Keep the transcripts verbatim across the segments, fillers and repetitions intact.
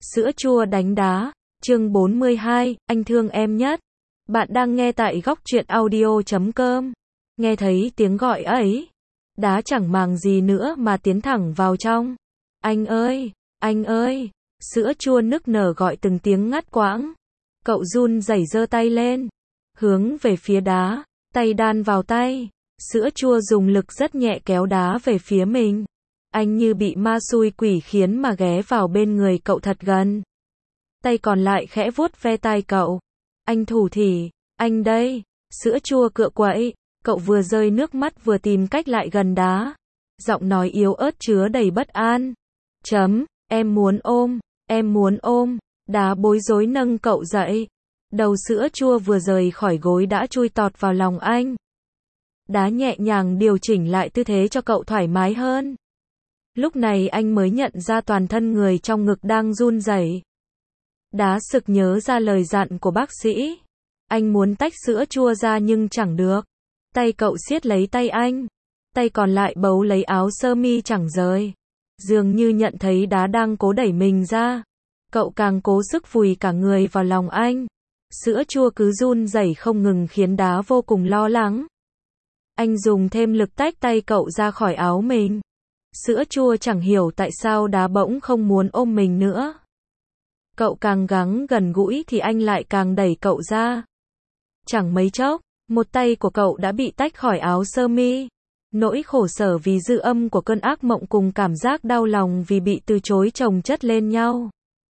Sữa chua đánh đá, chương bốn mươi hai, anh thương em nhất. Bạn đang nghe tại góc truyện audio chấm com. Nghe thấy tiếng gọi ấy, đá chẳng màng gì nữa mà tiến thẳng vào trong. Anh ơi, anh ơi, sữa chua nức nở gọi từng tiếng ngắt quãng. Cậu run rẩy giơ tay lên, hướng về phía đá, tay đan vào tay. Sữa chua dùng lực rất nhẹ kéo đá về phía mình. Anh như bị ma xui quỷ khiến mà ghé vào bên người cậu thật gần. Tay còn lại khẽ vuốt ve tai cậu. Anh thủ thỉ, anh đây. Sữa chua cựa quậy, cậu vừa rơi nước mắt vừa tìm cách lại gần đá. Giọng nói yếu ớt chứa đầy bất an. Chấm, em muốn ôm, em muốn ôm. Đá bối rối nâng cậu dậy. Đầu sữa chua vừa rời khỏi gối đã chui tọt vào lòng anh. Đá nhẹ nhàng điều chỉnh lại tư thế cho cậu thoải mái hơn. Lúc này anh mới nhận ra toàn thân người trong ngực đang run rẩy. Đá sực nhớ ra lời dặn của bác sĩ. Anh muốn tách sữa chua ra nhưng chẳng được. Tay cậu siết lấy tay anh. Tay còn lại bấu lấy áo sơ mi chẳng rời. Dường như nhận thấy đá đang cố đẩy mình ra. Cậu càng cố sức vùi cả người vào lòng anh. Sữa chua cứ run rẩy không ngừng khiến đá vô cùng lo lắng. Anh dùng thêm lực tách tay cậu ra khỏi áo mình. Sữa chua chẳng hiểu tại sao đá bỗng không muốn ôm mình nữa. Cậu càng gắng gần gũi thì anh lại càng đẩy cậu ra. Chẳng mấy chốc, một tay của cậu đã bị tách khỏi áo sơ mi. Nỗi khổ sở vì dư âm của cơn ác mộng cùng cảm giác đau lòng vì bị từ chối chồng chất lên nhau.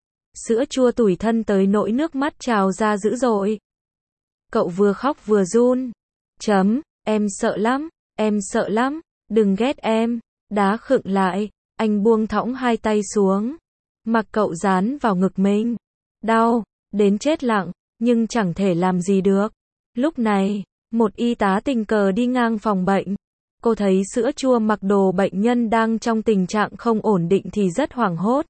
Sữa chua tủi thân tới nỗi nước mắt trào ra dữ dội. Cậu vừa khóc vừa run. Chấm, em sợ lắm, em sợ lắm, đừng ghét em. Đá khựng lại, anh buông thõng hai tay xuống. Mặc cậu dán vào ngực mình. Đau, đến chết lặng, nhưng chẳng thể làm gì được. Lúc này, một y tá tình cờ đi ngang phòng bệnh. Cô thấy sữa chua mặc đồ bệnh nhân đang trong tình trạng không ổn định thì rất hoảng hốt.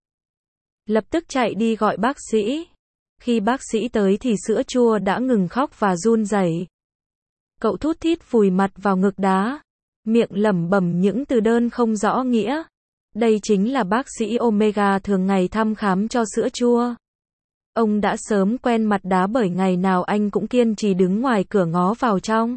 Lập tức chạy đi gọi bác sĩ. Khi bác sĩ tới thì sữa chua đã ngừng khóc và run rẩy. Cậu thút thít vùi mặt vào ngực đá. Miệng lẩm bẩm những từ đơn không rõ nghĩa. Đây chính là bác sĩ Omega thường ngày thăm khám cho sữa chua. Ông đã sớm quen mặt đá bởi ngày nào anh cũng kiên trì đứng ngoài cửa ngó vào trong.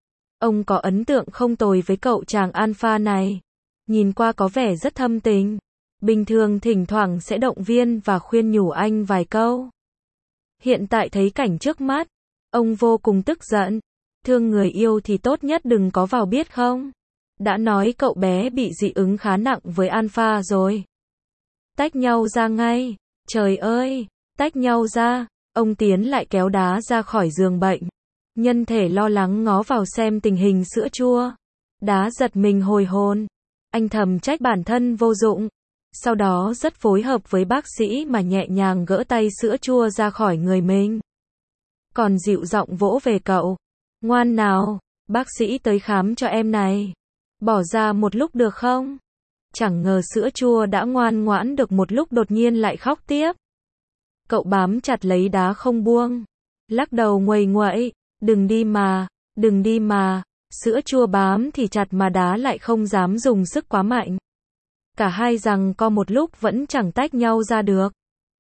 Ông có ấn tượng không tồi với cậu chàng alpha này. Nhìn qua có vẻ rất thâm tình. Bình thường thỉnh thoảng sẽ động viên và khuyên nhủ anh vài câu. Hiện tại thấy cảnh trước mắt, ông vô cùng tức giận. Thương người yêu thì tốt nhất đừng có vào biết không? Đã nói cậu bé bị dị ứng khá nặng với alpha rồi. Tách nhau ra ngay. Trời ơi, tách nhau ra. Ông tiến lại kéo đá ra khỏi giường bệnh. Nhân thể lo lắng ngó vào xem tình hình sữa chua. Đá giật mình hồi hồn. Anh thầm trách bản thân vô dụng. Sau đó rất phối hợp với bác sĩ mà nhẹ nhàng gỡ tay sữa chua ra khỏi người mình. Còn dịu giọng vỗ về cậu. Ngoan nào, bác sĩ tới khám cho em này. Bỏ ra một lúc được không? Chẳng ngờ sữa chua đã ngoan ngoãn được một lúc đột nhiên lại khóc tiếp. Cậu bám chặt lấy đá không buông. Lắc đầu nguầy nguậy. Đừng đi mà, đừng đi mà. Sữa chua bám thì chặt mà đá lại không dám dùng sức quá mạnh. Cả hai giằng co một lúc vẫn chẳng tách nhau ra được.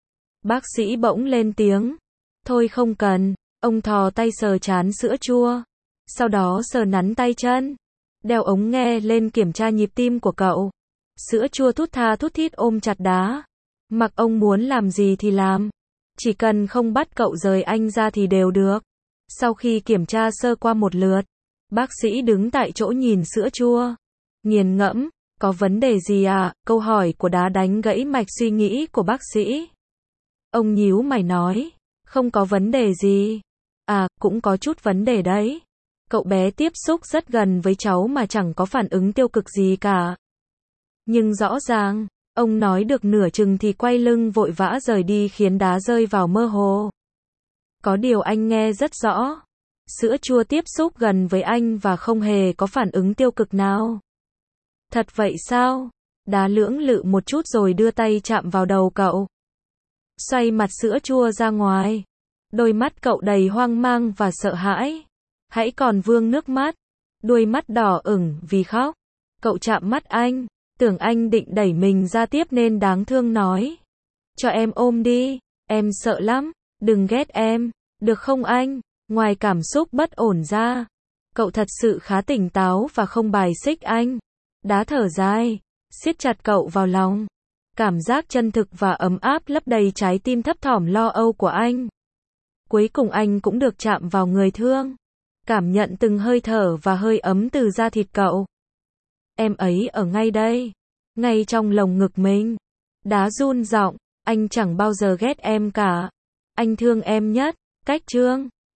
Bác sĩ bỗng lên tiếng. Thôi không cần. Ông thò tay sờ trán sữa chua. Sau đó sờ nắn tay chân. Đeo ống nghe lên kiểm tra nhịp tim của cậu. Sữa chua thút tha thút thít ôm chặt đá. Mặc ông muốn làm gì thì làm. Chỉ cần không bắt cậu rời anh ra thì đều được. Sau khi kiểm tra sơ qua một lượt, bác sĩ đứng tại chỗ nhìn sữa chua. Nghiền ngẫm, có vấn đề gì à? Câu hỏi của đá đánh gãy mạch suy nghĩ của bác sĩ. Ông nhíu mày nói, không có vấn đề gì. À, cũng có chút vấn đề đấy. Cậu bé tiếp xúc rất gần với cháu mà chẳng có phản ứng tiêu cực gì cả. Nhưng rõ ràng, ông nói được nửa chừng thì quay lưng vội vã rời đi khiến đá rơi vào mơ hồ. Có điều anh nghe rất rõ. Sữa chua tiếp xúc gần với anh và không hề có phản ứng tiêu cực nào. Thật vậy sao? Đá lưỡng lự một chút rồi đưa tay chạm vào đầu cậu. Xoay mặt sữa chua ra ngoài. Đôi mắt cậu đầy hoang mang và sợ hãi. Hãy còn vương nước mắt. Đuôi mắt đỏ ửng vì khóc. Cậu chạm mắt anh. Tưởng anh định đẩy mình ra tiếp nên đáng thương nói. Cho em ôm đi, em sợ lắm, đừng ghét em, được không anh? Ngoài cảm xúc bất ổn ra, cậu thật sự khá tỉnh táo và không bài xích anh. Đá thở dài, siết chặt cậu vào lòng. Cảm giác chân thực và ấm áp lấp đầy trái tim thấp thỏm lo âu của anh. Cuối cùng anh cũng được chạm vào người thương. Cảm nhận từng hơi thở và hơi ấm từ da thịt cậu. Em ấy ở ngay đây, ngay trong lồng ngực mình. Đá run giọng, anh chẳng bao giờ ghét em cả. Anh thương em nhất. Cách chương